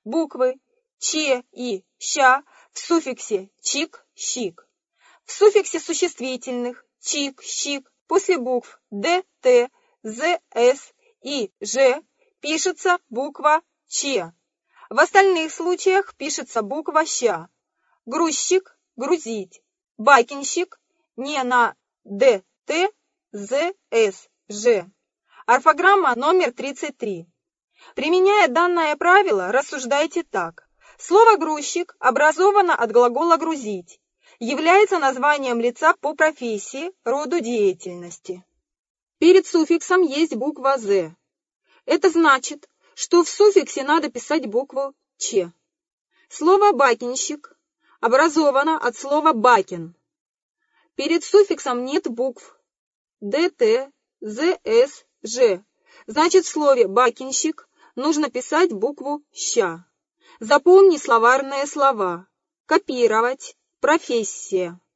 буквы че и ща в суффиксе чик, щик. В суффиксе существительных чик, щик после букв д, т, з, с и ж пишется буква че. В остальных случаях пишется буква ща. Грузчик – грузить. Бакинщик – не на д, т, з, с, ж. Орфограмма номер 33. Применяя данное правило, рассуждайте так. Слово «грузчик» образовано от глагола «грузить», является названием лица по профессии, роду деятельности. Перед суффиксом есть буква «з». Это значит, что в суффиксе надо писать букву «ч». Слово «бакинщик» образовано от слова «бакин». Перед суффиксом нет букв д, т, з, с, ж. Значит, в слове «бакинщик» нужно писать букву «ща». Запомни словарные слова. Копировать. Профессия.